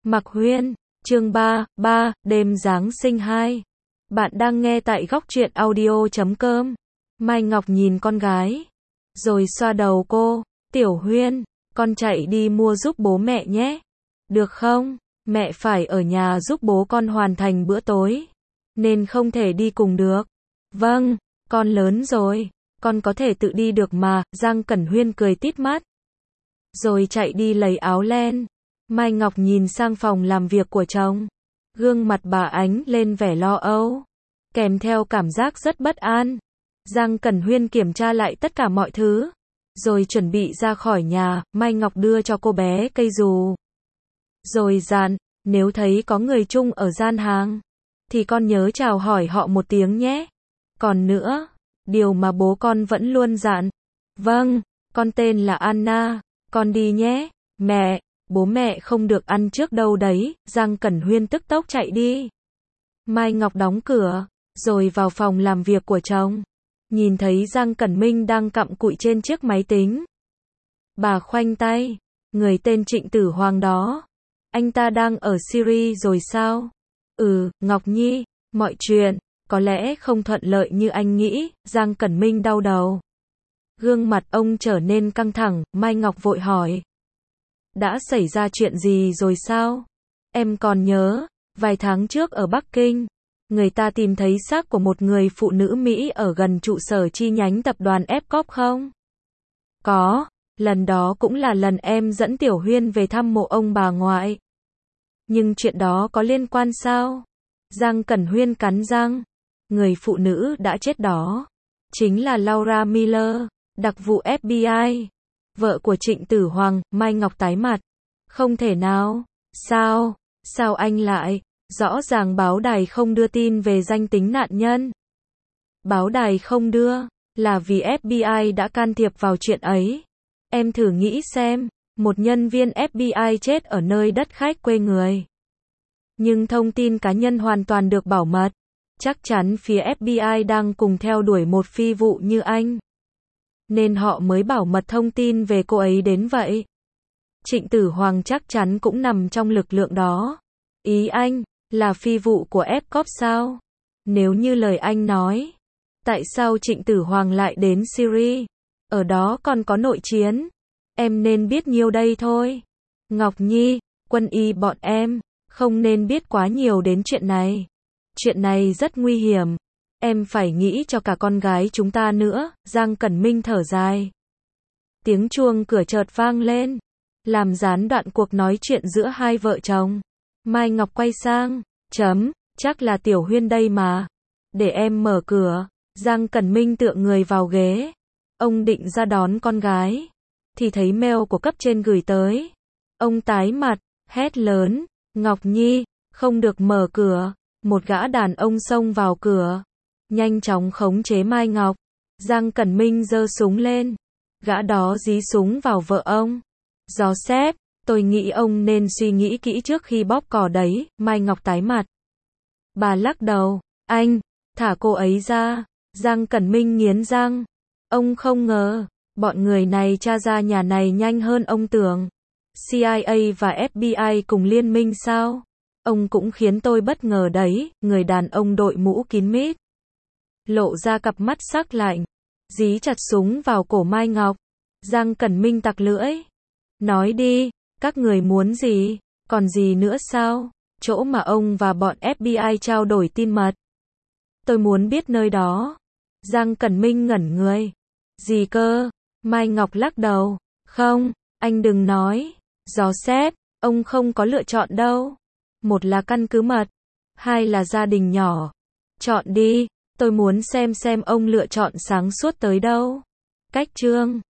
Mặc Huyên, chương 3, đêm Giáng sinh 2. Bạn đang nghe tại góc truyện audio.com. Mai Ngọc nhìn con gái, rồi xoa đầu cô. Tiểu Huyên, con chạy đi mua giúp bố mẹ nhé. Được không? Mẹ phải ở nhà giúp bố con hoàn thành bữa tối, nên không thể đi cùng được. Vâng, con lớn rồi, con có thể tự đi được mà. Giang Cẩn Huyên cười tít mắt, rồi chạy đi lấy áo len. Mai Ngọc nhìn sang phòng làm việc của chồng. Gương mặt bà ánh lên vẻ lo âu, kèm theo cảm giác rất bất an. Giang Cẩn Huyên kiểm tra lại tất cả mọi thứ, rồi chuẩn bị ra khỏi nhà. Mai Ngọc đưa cho cô bé cây dù, rồi dặn, nếu thấy có người chung ở gian hàng, thì con nhớ chào hỏi họ một tiếng nhé. Còn nữa, điều mà bố con vẫn luôn dặn. Vâng, con tên là Anna, con đi nhé. Mẹ, bố mẹ không được ăn trước đâu đấy. Giang Cẩn Huyên tức tốc chạy đi. Mai Ngọc đóng cửa, rồi vào phòng làm việc của chồng. Nhìn thấy Giang Cẩn Minh đang cặm cụi trên chiếc máy tính. Bà khoanh tay, người tên Trịnh Tử Hoàng đó, anh ta đang ở Syria rồi sao? Ngọc Nhi, mọi chuyện có lẽ không thuận lợi như anh nghĩ. Giang Cẩn Minh đau đầu. Gương mặt ông trở nên căng thẳng. Mai Ngọc vội hỏi, đã xảy ra chuyện gì rồi sao? Em còn nhớ, vài tháng trước ở Bắc Kinh, người ta tìm thấy xác của một người phụ nữ Mỹ ở gần trụ sở chi nhánh tập đoàn Epcot không? Có, lần đó cũng là lần em dẫn Tiểu Huyên về thăm mộ ông bà ngoại. Nhưng chuyện đó có liên quan sao? Giang Cẩn Huyên cắn răng. Người phụ nữ đã chết đó chính là Laura Miller, đặc vụ FBI, vợ của Trịnh Tử Hoàng. Mai Ngọc tái mặt. Không thể nào. Sao anh lại? Rõ ràng báo đài không đưa tin về danh tính nạn nhân. Báo đài không đưa, là vì FBI đã can thiệp vào chuyện ấy. Em thử nghĩ xem, một nhân viên FBI chết ở nơi đất khách quê người, nhưng thông tin cá nhân hoàn toàn được bảo mật. Chắc chắn phía FBI đang cùng theo đuổi một phi vụ như anh, nên họ mới bảo mật thông tin về cô ấy đến vậy. Trịnh Tử Hoàng chắc chắn cũng nằm trong lực lượng đó. Ý anh là phi vụ của Epcot sao? Nếu như lời anh nói, tại sao Trịnh Tử Hoàng lại đến Syria? Ở đó còn có nội chiến. Em nên biết nhiêu đây thôi. Ngọc Nhi, quân y bọn em không nên biết quá nhiều đến chuyện này. Chuyện này rất nguy hiểm. Em phải nghĩ cho cả con gái chúng ta nữa. Giang Cẩn Minh thở dài. Tiếng chuông cửa chợt vang lên, làm gián đoạn cuộc nói chuyện giữa hai vợ chồng. Mai Ngọc quay sang, chắc là Tiểu Huyên đây mà. Để em mở cửa. Giang Cẩn Minh tựa người vào ghế. Ông định ra đón con gái, thì thấy mail của cấp trên gửi tới. Ông tái mặt, hét lớn, Ngọc Nhi, không được mở cửa. Một gã đàn ông xông vào cửa, nhanh chóng khống chế Mai Ngọc. Giang Cẩn Minh giơ súng lên. Gã đó dí súng vào vợ ông. Joseph, tôi nghĩ ông nên suy nghĩ kỹ trước khi bóp cò đấy. Mai Ngọc tái mặt. Bà lắc đầu, anh, thả cô ấy ra. Giang Cẩn Minh nghiến răng. Ông không ngờ, bọn người này tra ra nhà này nhanh hơn ông tưởng. CIA và FBI cùng liên minh sao? Ông cũng khiến tôi bất ngờ đấy. Người đàn ông đội mũ kín mít, lộ ra cặp mắt sắc lạnh, dí chặt súng vào cổ Mai Ngọc. Giang Cẩn Minh tặc lưỡi. Nói đi, các người muốn gì? Còn gì nữa sao? Chỗ mà ông và bọn FBI trao đổi tin mật. Tôi muốn biết nơi đó. Giang Cẩn Minh ngẩn người. Gì cơ? Mai Ngọc lắc đầu. Không, anh đừng nói. Joseph, ông không có lựa chọn đâu. Một là căn cứ mật, hai là gia đình nhỏ. Chọn đi, tôi muốn xem ông lựa chọn sáng suốt tới đâu. Cách chương